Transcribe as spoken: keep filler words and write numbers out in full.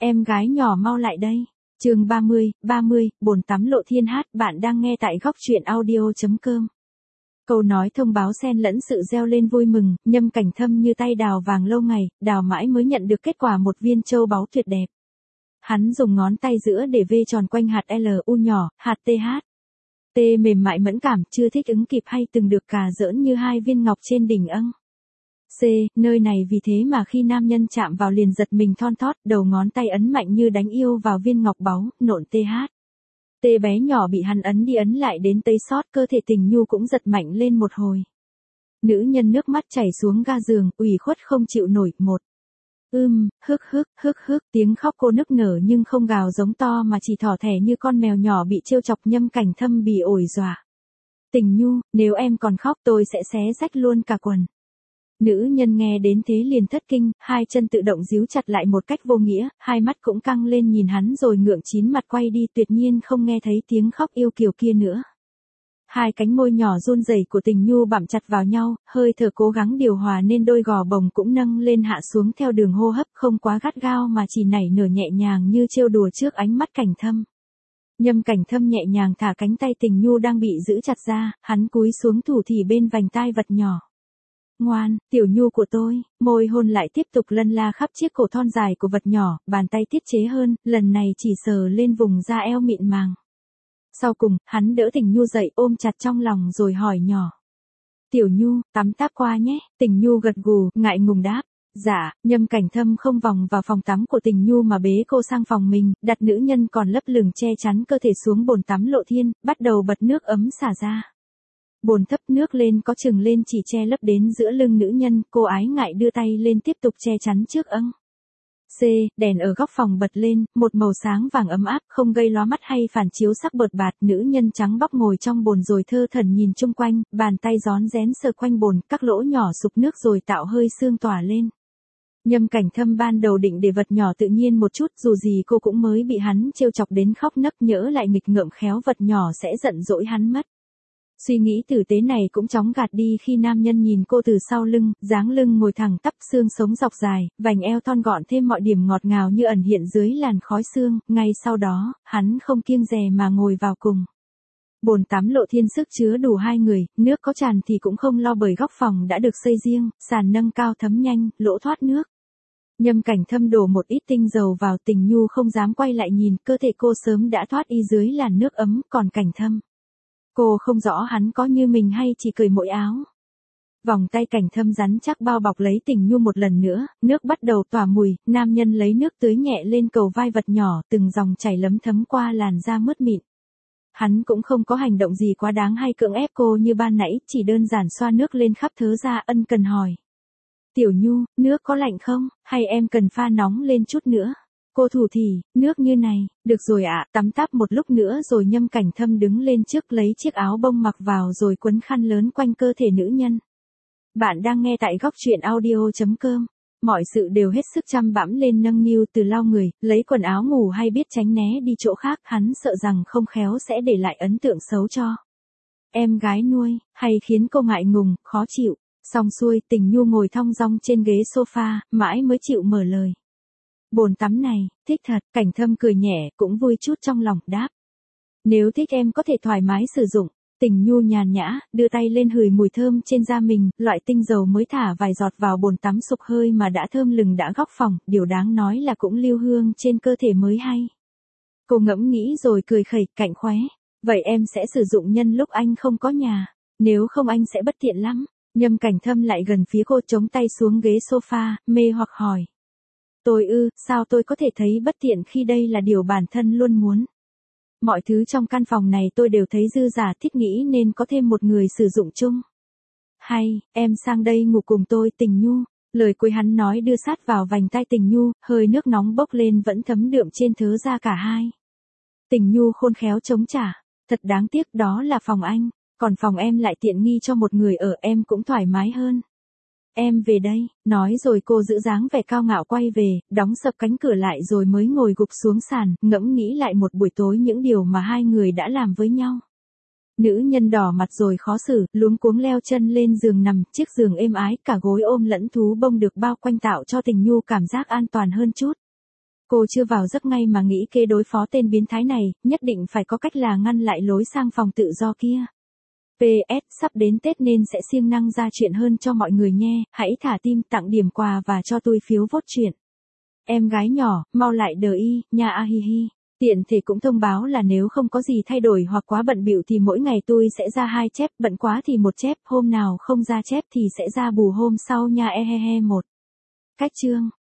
Em gái nhỏ mau lại đây. Chương ba mươi, ba mươi, bồn tắm lộ thiên hát, bạn đang nghe tại góc truyện audio chấm com. Câu nói thông báo xen lẫn sự reo lên vui mừng, Nhâm Cảnh Thâm như tay đào vàng lâu ngày, đào mãi mới nhận được kết quả một viên châu báu tuyệt đẹp. Hắn dùng ngón tay giữa để vê tròn quanh hạt L U nhỏ, hạt T H. T mềm mại mẫn cảm, chưa thích ứng kịp hay từng được cà giỡn như hai viên ngọc trên đỉnh âng. C, nơi này vì thế mà khi nam nhân chạm vào liền giật mình thon thót, đầu ngón tay ấn mạnh như đánh yêu vào viên ngọc báu, nộn T H. T bé nhỏ bị hắn ấn đi ấn lại đến tấy xót, cơ thể Tình Nhu cũng giật mạnh lên một hồi. Nữ nhân nước mắt chảy xuống ga giường, ủy khuất không chịu nổi. Một. Ưm, hức hức, hức hức, tiếng khóc cô nức nở nhưng không gào giống to mà chỉ thỏ thẻ như con mèo nhỏ bị trêu chọc. Nhâm Cảnh Thâm bì ổi dọa. Tình Nhu, nếu em còn khóc tôi sẽ xé rách luôn cả quần. Nữ nhân nghe đến thế liền thất kinh, hai chân tự động díu chặt lại một cách vô nghĩa, hai mắt cũng căng lên nhìn hắn rồi ngượng chín mặt quay đi, tuyệt nhiên không nghe thấy tiếng khóc yêu kiều kia nữa. Hai cánh môi nhỏ run rẩy của Tình Nhu bặm chặt vào nhau, hơi thở cố gắng điều hòa nên đôi gò bồng cũng nâng lên hạ xuống theo đường hô hấp, không quá gắt gao mà chỉ nảy nở nhẹ nhàng như trêu đùa trước ánh mắt Cảnh Thâm. Nhâm Cảnh Thâm nhẹ nhàng thả cánh tay Tình Nhu đang bị giữ chặt ra, hắn cúi xuống thủ thỉ bên vành tai vật nhỏ. Ngoan, tiểu Nhu của tôi, môi hôn lại tiếp tục lân la khắp chiếc cổ thon dài của vật nhỏ, bàn tay tiết chế hơn, lần này chỉ sờ lên vùng da eo mịn màng. Sau cùng, hắn đỡ Tình Nhu dậy ôm chặt trong lòng rồi hỏi nhỏ. Tiểu Nhu, tắm táp qua nhé. Tình Nhu gật gù, ngại ngùng đáp. Dạ, Nhâm Cảnh Thâm không vòng vào phòng tắm của Tình Nhu mà bế cô sang phòng mình, đặt nữ nhân còn lấp lửng che chắn cơ thể xuống bồn tắm lộ thiên, bắt đầu bật nước ấm xả ra. Bồn thấp nước lên có chừng lên chỉ che lấp đến giữa lưng nữ nhân, cô ái ngại đưa tay lên tiếp tục che chắn trước âng. C, đèn ở góc phòng bật lên, một màu sáng vàng ấm áp, không gây lóa mắt hay phản chiếu sắc bợt bạt, nữ nhân trắng bóc ngồi trong bồn rồi thơ thẩn nhìn chung quanh, bàn tay rón rén sờ quanh bồn, các lỗ nhỏ sục nước rồi tạo hơi sương tỏa lên. Nhâm Cảnh Thâm ban đầu định để vật nhỏ tự nhiên một chút, dù gì cô cũng mới bị hắn trêu chọc đến khóc nấc, nhỡ lại nghịch ngợm khéo vật nhỏ sẽ giận dỗi hắn mất. Suy nghĩ tử tế này cũng chóng gạt đi khi nam nhân nhìn cô từ sau lưng, dáng lưng ngồi thẳng tắp, xương sống dọc dài, vành eo thon gọn thêm mọi điểm ngọt ngào như ẩn hiện dưới làn khói xương, ngay sau đó, hắn không kiêng dè mà ngồi vào cùng. Bồn tắm lộ thiên sức chứa đủ hai người, nước có tràn thì cũng không lo bởi góc phòng đã được xây riêng, sàn nâng cao thấm nhanh, lỗ thoát nước. Nhâm Cảnh Thâm đổ một ít tinh dầu vào, Tình Nhu không dám quay lại nhìn, cơ thể cô sớm đã thoát y dưới làn nước ấm, còn Cảnh Thâm. Cô không rõ hắn có như mình hay chỉ cởi mỗi áo. Vòng tay Cảnh Thâm rắn chắc bao bọc lấy Tình Nhu một lần nữa, nước bắt đầu tỏa mùi, nam nhân lấy nước tưới nhẹ lên cầu vai vật nhỏ, từng dòng chảy lấm thấm qua làn da mướt mịn. Hắn cũng không có hành động gì quá đáng hay cưỡng ép cô như ban nãy, chỉ đơn giản xoa nước lên khắp thớ da, ân cần hỏi. Tiểu Nhu, nước có lạnh không, hay em cần pha nóng lên chút nữa? Cô thủ thỉ, nước như này, được rồi ạ, tắm táp một lúc nữa rồi Nhâm Cảnh Thâm đứng lên trước lấy chiếc áo bông mặc vào rồi quấn khăn lớn quanh cơ thể nữ nhân. Bạn đang nghe tại góc truyện audio chấm com. Mọi sự đều hết sức chăm bẵm lên nâng niu, từ lau người, lấy quần áo ngủ hay biết tránh né đi chỗ khác, hắn sợ rằng không khéo sẽ để lại ấn tượng xấu cho em gái nuôi, hay khiến cô ngại ngùng, khó chịu. Xong xuôi, Tình Nhu ngồi thong dong trên ghế sofa, mãi mới chịu mở lời. Bồn tắm này, thích thật. Cảnh Thâm cười nhẹ, cũng vui chút trong lòng, đáp. Nếu thích em có thể thoải mái sử dụng. Tình Nhu nhàn nhã, đưa tay lên hửi mùi thơm trên da mình, loại tinh dầu mới thả vài giọt vào bồn tắm sục hơi mà đã thơm lừng đã góc phòng, điều đáng nói là cũng lưu hương trên cơ thể mới hay. Cô ngẫm nghĩ rồi cười khẩy, Cảnh khóe. Vậy em sẽ sử dụng nhân lúc anh không có nhà, nếu không anh sẽ bất tiện lắm. Nhâm Cảnh Thâm lại gần phía cô, chống tay xuống ghế sofa, mê hoặc hỏi. Tôi ư, sao tôi có thể thấy bất tiện khi đây là điều bản thân luôn muốn. Mọi thứ trong căn phòng này tôi đều thấy dư giả, thiết nghĩ nên có thêm một người sử dụng chung. Hay, em sang đây ngủ cùng tôi. Tình Nhu. Lời cuối hắn nói đưa sát vào vành tai Tình Nhu, hơi nước nóng bốc lên vẫn thấm đượm trên thớ da cả hai. Tình Nhu khôn khéo chống trả. Thật đáng tiếc, đó là phòng anh, còn phòng em lại tiện nghi cho một người ở, em cũng thoải mái hơn. Em về đây, nói rồi cô giữ dáng vẻ cao ngạo quay về, đóng sập cánh cửa lại rồi mới ngồi gục xuống sàn, ngẫm nghĩ lại một buổi tối những điều mà hai người đã làm với nhau. Nữ nhân đỏ mặt rồi khó xử, luống cuống leo chân lên giường nằm, chiếc giường êm ái, cả gối ôm lẫn thú bông được bao quanh tạo cho Tình Nhu cảm giác an toàn hơn chút. Cô chưa vào giấc ngay mà nghĩ kế đối phó tên biến thái này, nhất định phải có cách là ngăn lại lối sang phòng tự do kia. pê ét sắp đến Tết nên sẽ siêng năng ra chuyện hơn cho mọi người nghe, hãy thả tim, tặng điểm quà và cho tôi phiếu vote chuyện. Em gái nhỏ, mau lại đờ y, nha a hi hi. Tiện thể cũng thông báo là nếu không có gì thay đổi hoặc quá bận bịu thì mỗi ngày tôi sẽ ra hai chép, bận quá thì một chép, hôm nào không ra chép thì sẽ ra bù hôm sau nha e he he một. Cách chương